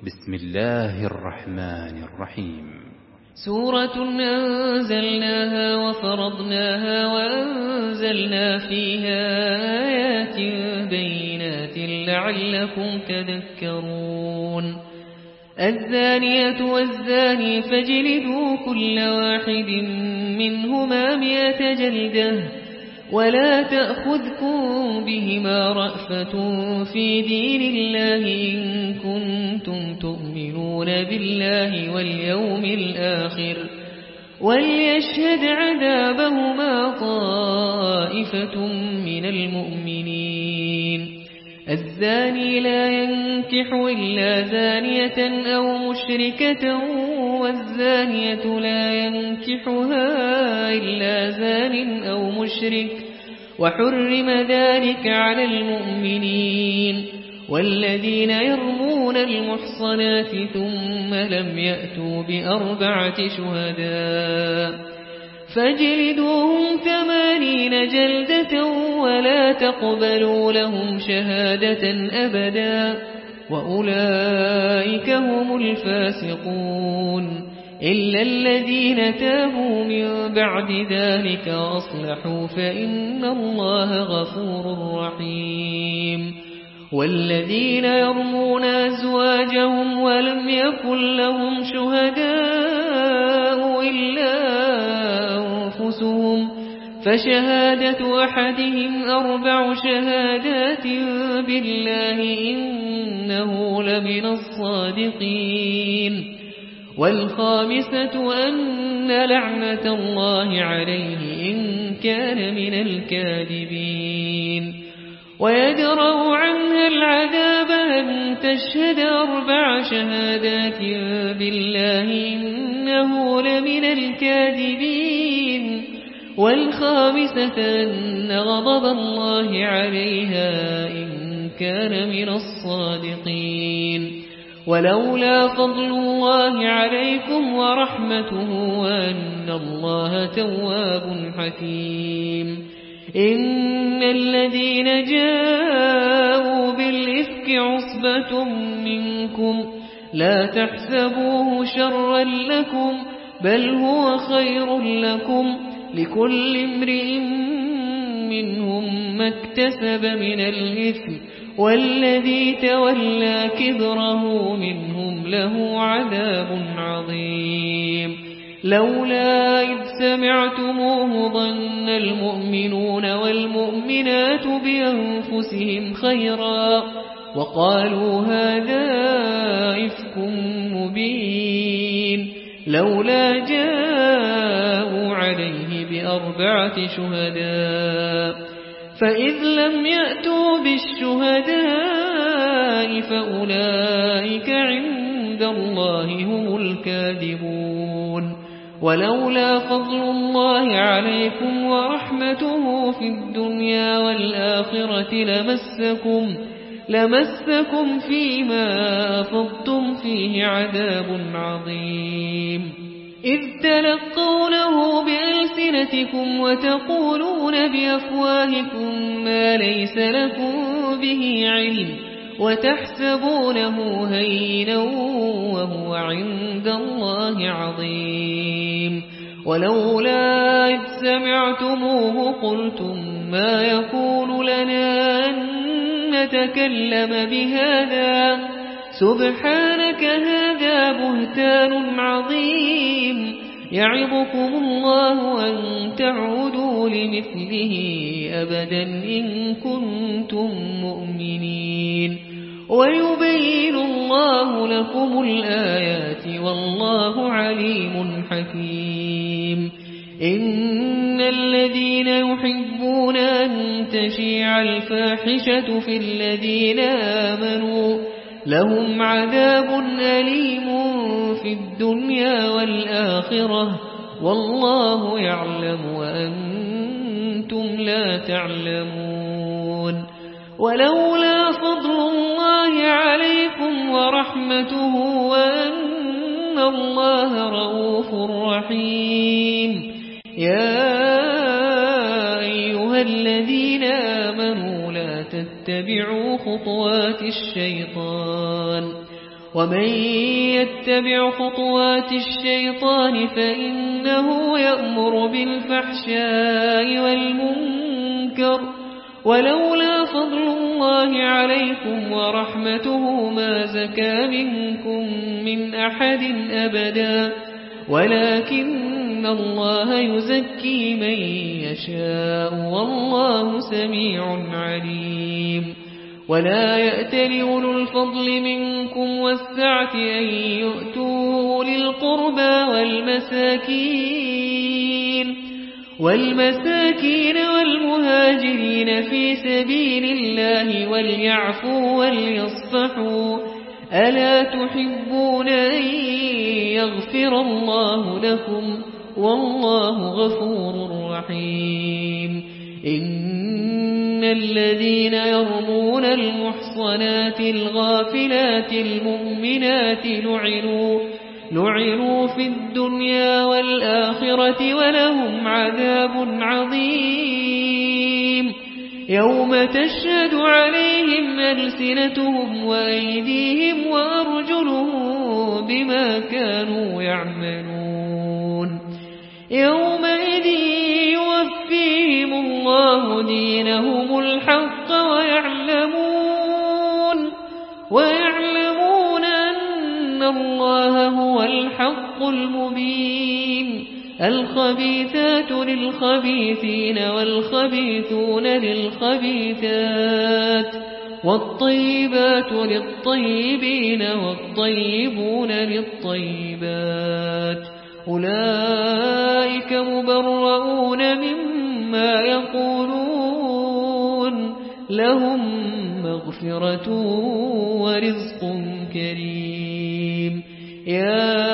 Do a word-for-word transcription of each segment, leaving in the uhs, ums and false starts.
بسم الله الرحمن الرحيم. سورة أنزلناها وفرضناها وأنزلنا فيها آيات بينات لعلكم تذكرون. الزانية والزاني فاجلدوا كل واحد منهما مئة جلدة ولا تأخذكم بهما رأفة في دين الله إن كنتم تؤمنون بالله واليوم الآخر وليشهد عذابهما طائفة من المؤمنين. الزاني لا ينكح إلا زانية أو مشركة والزانية لا ينكحها إلا زان أو مشرك وحرم ذلك على المؤمنين. والذين يرمون المحصنات ثم لم يأتوا بأربعة شهداء فاجلدوهم ثمانين جلدة ولا تقبلوا لهم شهادة أبدا وأولئك هم الفاسقون إلا الذين تابوا من بعد ذلك وأصلحوا فإن الله غفور رحيم. والذين يرمون أزواجهم ولم يكن لهم شهداء إلا أنفسهم فشهادة أحدهم أربع شهادات بالله إنه لمن الصادقين. والخامسة أن لعنة الله عليه إن كان من الكاذبين. ويدرأ عنها العذاب أن تشهد أربع شهادات بالله إنه لمن الكاذبين. والخامسة أن غضب الله عليها إن كان من الصادقين. ولولا فضل الله عليكم ورحمته وأن الله تواب حكيم. إن الذين جاءوا بالإفك عصبة منكم لا تحسبوه شرا لكم بل هو خير لكم لكل امرئ منهم ما اكتسب من الإثم والذي تولى كبره منهم له عذاب عظيم. لولا إذ سمعتموه ظن المؤمنون والمؤمنات بأنفسهم خيرا وقالوا هذا إفك مبين لولا جاءوا عليه بأربعة شهداء فإذ لم يأتوا بالشهداء فأولئك عند الله هم الكاذبون. ولولا فضل الله عليكم ورحمته في الدنيا والآخرة لمسكم لمسكم فيما أفضتم فيه عذاب عظيم. إذ تلقونه بألسنتكم وتقولون بأفواهكم ما ليس لكم به علم وتحسبونه هينا وهو عند الله عظيم. ولولا إذ سمعتموه قلتم ما يكون لنا أن نتكلم بهذا سبحانك هذا بهتان عظيم. يعظكم الله أن تعودوا لمثله أبدا إن كنتم مؤمنين. ويبين الله لكم الآيات والله عليم حكيم. إن الذين يحبون أن تشيع الفاحشة في الذين آمنوا لهم عذاب أليم في الدنيا والآخرة والله يعلم وأنتم لا تعلمون. ولولا فضل الله عليكم ورحمته وأن الله رؤوف رحيم. يا أيها الذين آمنوا لا تتبعوا خطوات الشيطان ومن يتبع خطوات الشيطان فإنه يأمر بالفحشاء والمنكر ولولا فضل الله عليكم ورحمته ما زكى منكم من أحد أبدا ولكن الله يزكي من يشاء والله سميع عليم ولا يأتل أولو الفضل منكم والسعة أن يؤتوا للقربى والمساكين والمساكين والمهاجرين في سبيل الله وليعفوا وليصفحوا ألا تحبون أن يغفر الله لكم والله غفور رحيم إن الذين يرمون المحصنات الغافلات المؤمنات لعنوا لعنوا في الدنيا والآخرة ولهم عذاب عظيم يوم تشهد عليهم ألسنتهم وأيديهم وأرجلهم بما كانوا يعملون يومئذ يوفيهم الله دينهم الحق ويعلمون ويعلمون أن الله هو الحق المبين الخبيثات للخبيثين والخبيثون للخبيثات والطيبات للطيبين والطيبون للطيبات أولئك مبرؤون مما يقولون لهم مغفرة ورزق كريم يا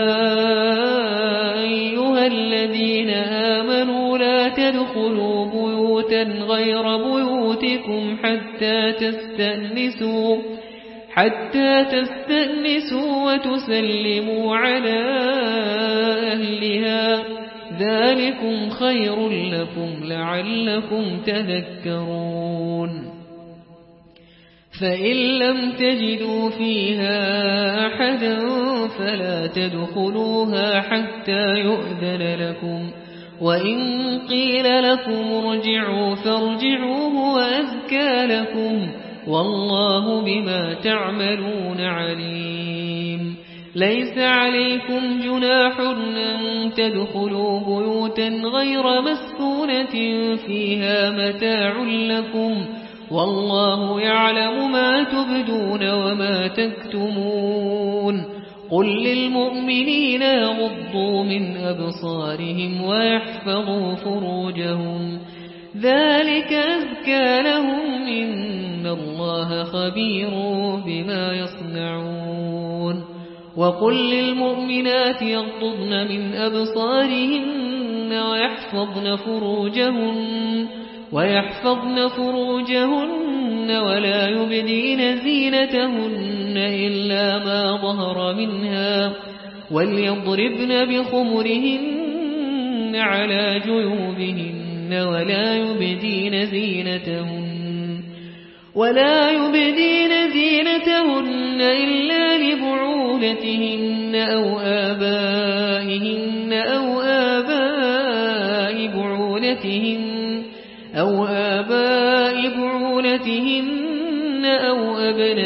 أيها الذين آمنوا لا تدخلوا بيوتا غير بيوتكم حتى تستأنسوا حتى تستأنسوا وتسلموا على أهلها ذلكم خير لكم لعلكم تذكرون فإن لم تجدوا فيها أحدا فلا تدخلوها حتى يؤذن لكم وإن قيل لكم ارجعوا فارجعوا هو أزكى لكم والله بما تعملون عليم ليس عليكم جناح أن تدخلوا بيوتا غير مسكونة فيها متاع لكم والله يعلم ما تبدون وما تكتمون قل للمؤمنين يغضوا من أبصارهم ويحفظوا فروجهم ذلك أزكى لهم إن الله خبير بما يصنعون وقل للمؤمنات يغضضن من أبصارهن ويحفظن فروجهن ويحفظن فروجهن ولا يبدين زينتهن إلا ما ظهر منها وليضربن بخمرهن على جيوبهن ولا يبدين زينتهن ولا يبدين زينتهن إلا لبعولتهن أو آبائهن أو آباء بعولتهن أو آباء بعولتهن أو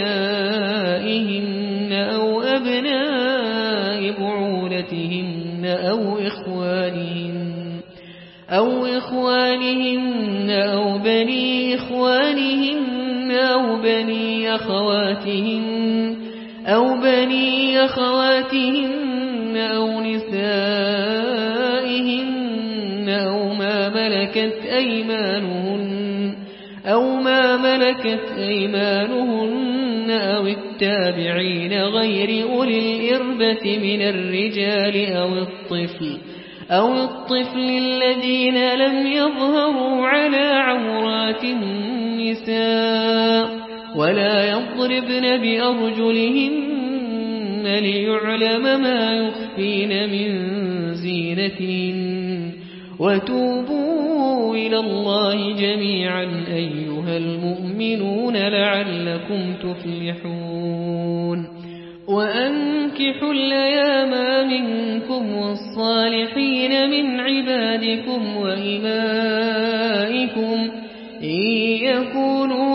أبنائهن أو أبناء بعولتهن أو إخوانهن أو إخوانهن أو بني إخوانهن أو بني أخواتهن أو بني أخواتهن أو نسائهن أو ما ملكت أيمانهن أو ما ملكت أيمانهن أو التابعين غير أولي الإربة من الرجال أو الطفل أو الطفل الذين لم يظهروا على عورات النساء ولا يضربن بأرجلهن ليعلم ما يخفين من زينتهن وتوبوا إلى الله جميعا أيها المؤمنون لعلكم تفلحون وأنكحوا الأيام منكم والصالحين من عبادكم وإمائكم إن يكونوا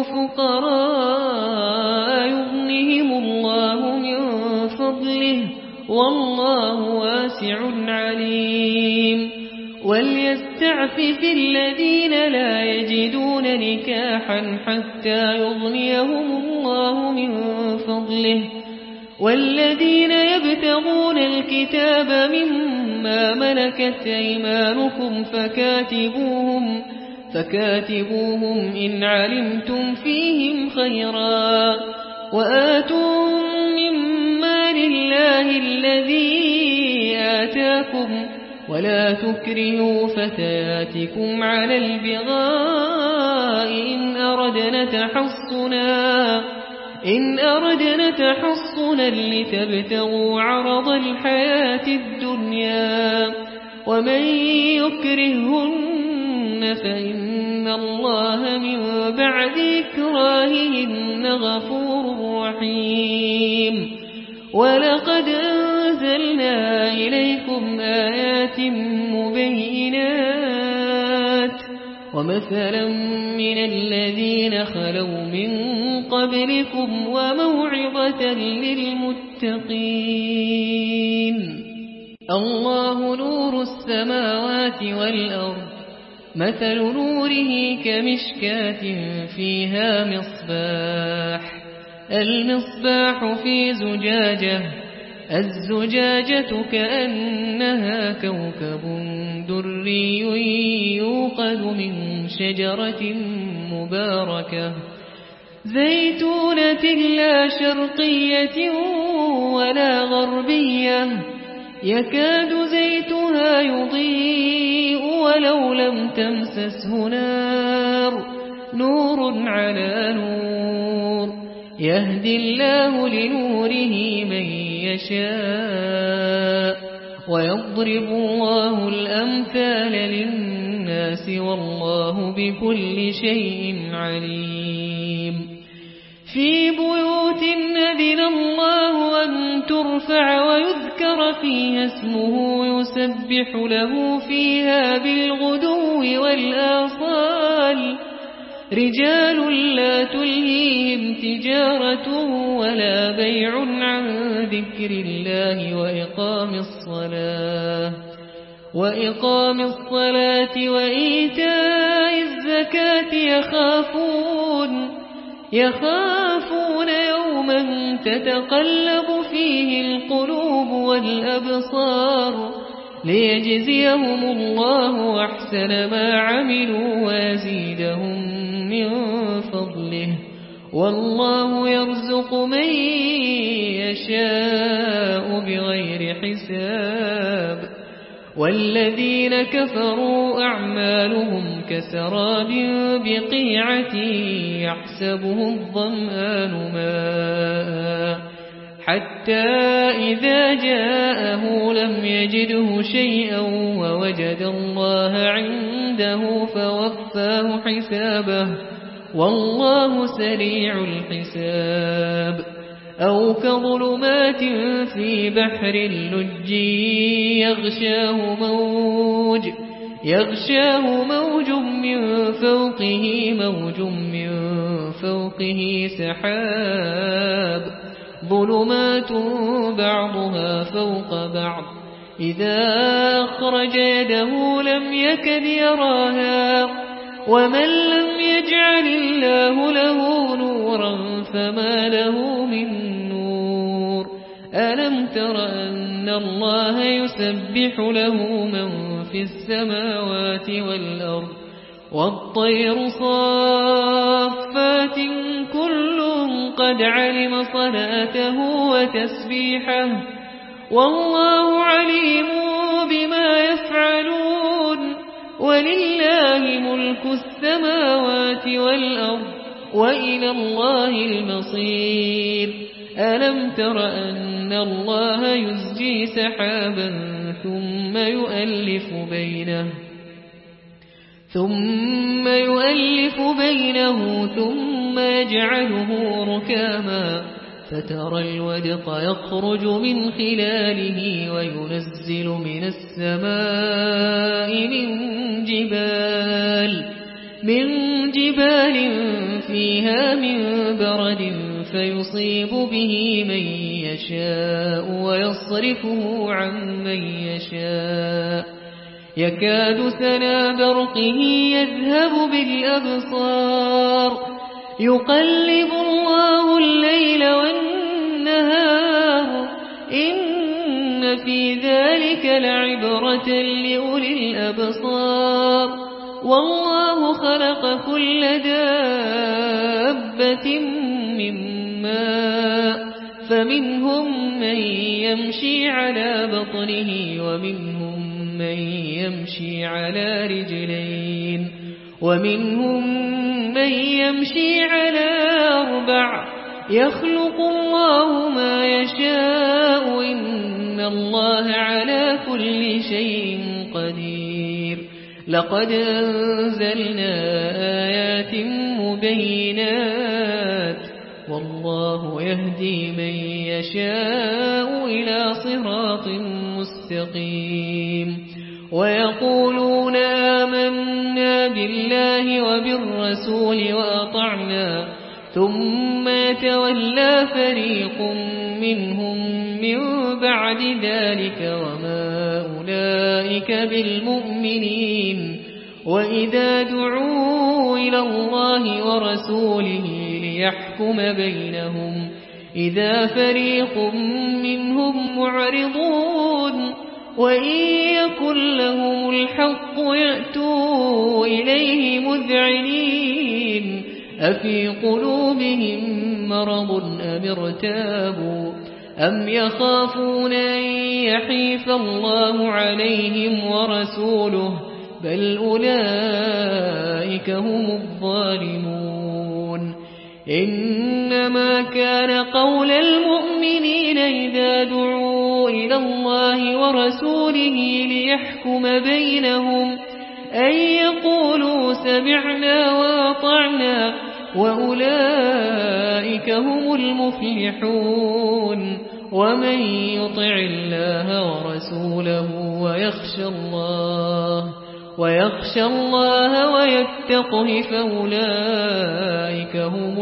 فقراء يغنهم الله من فضله والله واسع عليم وليستعفف الذين لا يجدون نكاحا حتى يغنيهم الله من فضله والذين يبتغون الكتاب مما ملكت أيمانكم فكاتبوهم فكاتبوهم إن علمتم فيهم خيرا وآتوهم مما لله الذي آتاكم ولا تكرهوا فتياتكم على البغاء إن أردنا تحصنا إن أردنا تحصنا لتبتغوا عرض الحياة الدنيا ومن يكرهن فإن الله من بعد إكراههن غفور رحيم ولقد أنزلنا إليكم آيات مبينات ومثلا من الذين خلوا من قبلكم وموعظة للمتقين الله نور السماوات والأرض مثل نوره كمشكاة فيها مصباح المصباح في زجاجة الزجاجة كأنها كوكب دري يوقد من شجرة مباركة زيتونة لا شرقية ولا غربية يكاد زيتها يضيء ولو لم تمسسه نار نور على نور يهدي الله لنوره من يشاء ويضرب الله الأمثال للناس والله بكل شيء عليم في بيوت أذن الله أن ترفع ويذكر فيها اسمه يسبح له فيها بالغدو والآصال رجال لا تلهيهم تجارة ولا بيع عن ذكر الله وإقام الصلاة وإقام الصلاة وإيتاء الزكاة يخافون يخافون يوما تتقلب فيه القلوب والأبصار ليجزيهم الله أحسن ما عملوا ويزيدهم من فضله والله يرزق من يشاء بغير حساب والذين كفروا أعمالهم كسراب بقيعة يحسبه الظمآن ماء حتى إذا جاءه لم يجده شيئا ووجد الله عنده فوفاه حسابه والله سريع الحساب أو كظلمات في بحر اللج يغشاه موج يغشاه موج من فوقه موج من فوقه سحاب ظلمات بعضها فوق بعض إذا أخرج يده لم يكد يراها ومن لم يجعل الله له نورا فما له من نور ألم تر أن الله يسبح له من في السماوات والأرض والطير صافات كل قد علم صلاته وتسبيحه والله عليم بما يفعلون ولله ملك السماوات والأرض وإلى الله المصير ألم تر أن الله يزجي سحابا ثم يؤلف بينه ثم يؤلف بينه ثم يجعله ركاما فترى الودق يخرج من خلاله وينزل من السماء من جبال من جبال فيها من برد فيصيب به من يشاء ويصرفه عن من يشاء يكاد سنا برقه يذهب بالأبصار يقلب الله الليل والنهار إن في ذلك لعبرة لأولي الأبصار والله خلق كل دابة من ماء فمنهم من يمشي على بطنه ومنهم من يمشي على رجلين ومنهم من يمشي على أربع يخلق الله ما يشاء إن الله على كل شيء قدير لقد أنزلنا آيات مبينات والله يهدي من يشاء إلى صراط مستقيم ويقولون آمنا بالله وبالرسول وأطعنا ثم يتولى فريق منهم من بعد ذلك وما أولئك بالمؤمنين وإذا دعوا إلى الله ورسوله ليحكم بينهم إذا فريق منهم معرضون وإن يكن لهم الحق يأتوا إليه مذعنين أفي قلوبهم مرض أم ارتابوا أم يخافون أن يحيف الله عليهم ورسوله بل أولئك هم الظالمون إنما كان قول المؤمنين إذا دعوا إلى الله ورسوله ليحكم بينهم أن يقولوا سمعنا وأطعنا وأولئك هم المفلحون ومن يطع الله ورسوله ويخشى الله ويخشى الله ويتقه فأولئك هم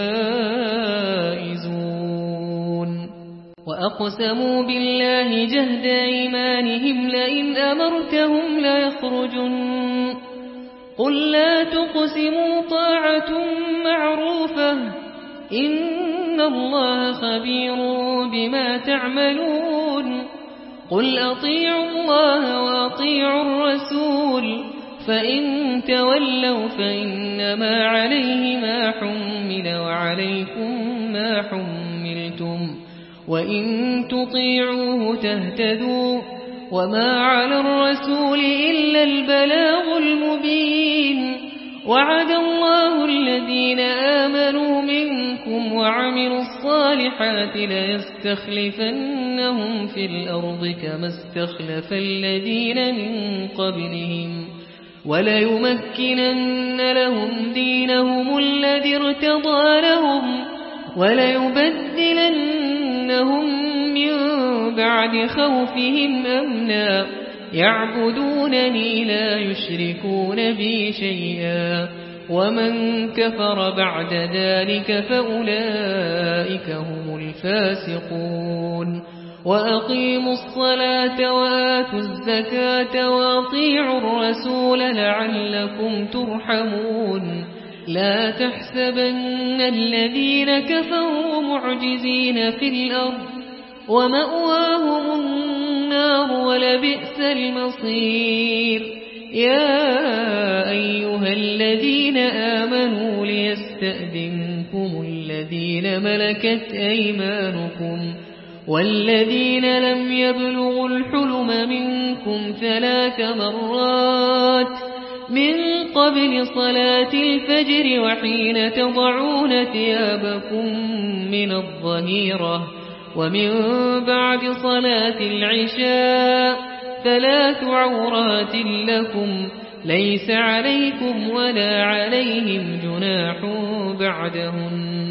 الفائزون وأقسموا بالله جهد أيمانهم لئن أمرتهم ليخرجن قل لا تقسموا طاعة معروفة إن الله خبير بما تعملون قل أطيعوا الله وأطيعوا الرسول فإن تولوا فإنما عليه ما حمل وعليكم ما حملتم وإن تطيعوه تهتدوا وما على الرسول إلا البلاغ المبين وعد الله الذين آمنوا منكم وعملوا الصالحات ليستخلفنهم في الأرض كما استخلف الذين من قبلهم وليمكنن لهم دينهم الذي ارتضى لهم وليبدلنهم من بعد خوفهم أمنا يعبدونني لا يشركون بي شيئا ومن كفر بعد ذلك فأولئك هم الفاسقون وأقيموا الصلاة وآتوا الزكاة وأطيعوا الرسول لعلكم ترحمون لا تحسبن الذين كفروا معجزين في الأرض ومأواهم النار ولبئس المصير يا أيها الذين آمنوا ليستأذنكم الذين ملكت أيمانكم والذين لم يبلغوا الحلم منكم ثلاث مرات من قبل صلاة الفجر وحين تضعون ثيابكم من الظهيرة ومن بعد صلاة العشاء ثلاث عورات لكم ليس عليكم ولا عليهم جناح بعدهن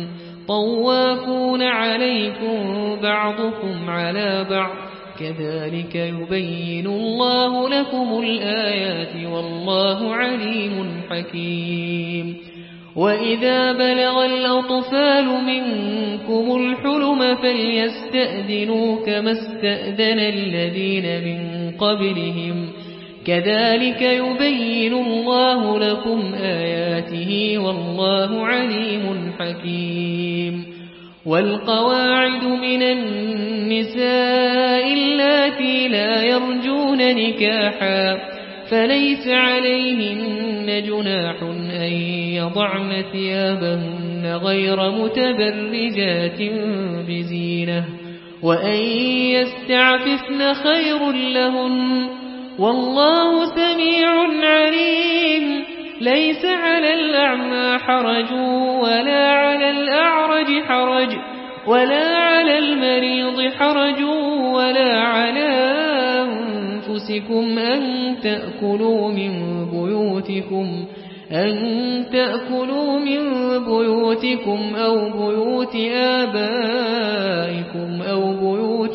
طوافون عليكم بعضكم على بعض كذلك يبين الله لكم الآيات والله عليم حكيم وإذا بلغ الأطفال منكم الحلم فليستأذنوا كما استأذن الذين من قبلهم كذلك يبين الله لكم آياته والله عليم حكيم والقواعد من النساء اللاتي لا يرجون نكاحا فليس عليهن جناح أن يضعن ثيابهن غير متبرجات بزينة وأن يستعففن خير لهن والله سميع عليم ليس على الأعمى حرج ولا على الأعرج حرج ولا على المريض حرج ولا على أنفسكم أن تأكلوا من بيوتكم أن تأكلوا من بيوتكم أو بيوت آبائكم أو بيوت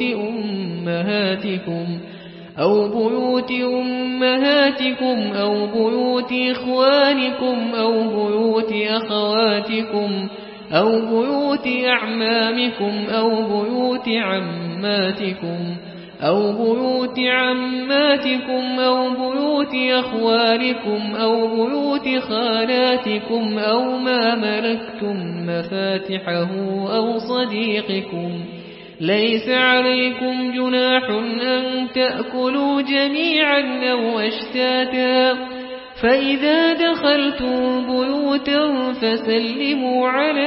أمهاتكم أو بيوت أمهاتكم أو بيوت إخوانكم أو بيوت أخواتكم أو بيوت أعمامكم أو بيوت عماتكم أو بيوت عماتكم أو بيوت أخوالكم أو بيوت خالاتكم أو ما ملكتم مفاتحه أو صديقكم ليس عليكم جناح أن تأكلوا جميعا أو أشتاتا فإذا دخلتم بيوتا فسلموا على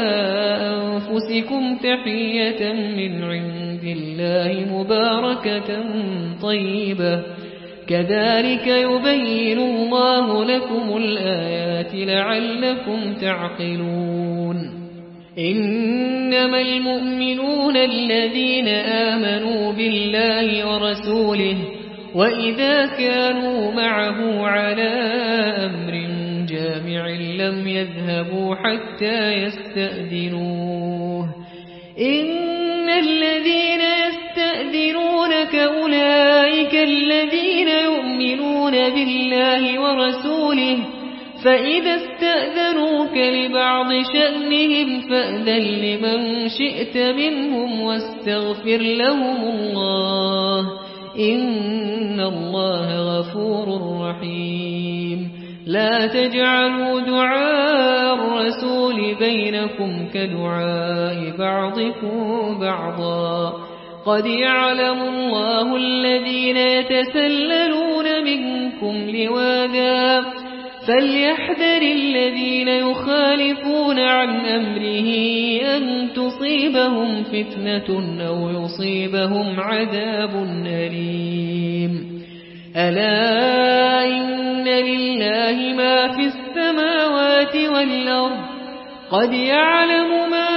أنفسكم تحية من عند الله مباركة طيبة كذلك يبين الله لكم الآيات لعلكم تعقلون إنما المؤمنون الذين آمنوا بالله ورسوله وإذا كانوا معه على أمر جامع لم يذهبوا حتى يستأذنوه إن الذين يستأذنونك أولئك الذين يؤمنون بالله ورسوله فإذا استأذنوك لبعض شأنهم فأذن لمن شئت منهم واستغفر لهم الله إن الله غفور رحيم لا تجعلوا دعاء الرسول بينكم كدعاء بعضكم بعضا قد يعلم الله الذين يتسللون منكم لواذا فليحذر الذين يخالفون عن أمره أن تصيبهم فتنة أو يصيبهم عذاب أليم ألا إن لله ما في السماوات والأرض قد يعلم ما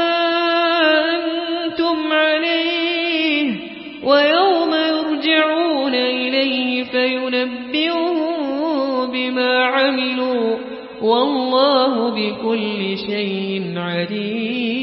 أنتم عليه ويوم يرجعون إليه فينبئهم بما عملوا والله بكل شيء عليم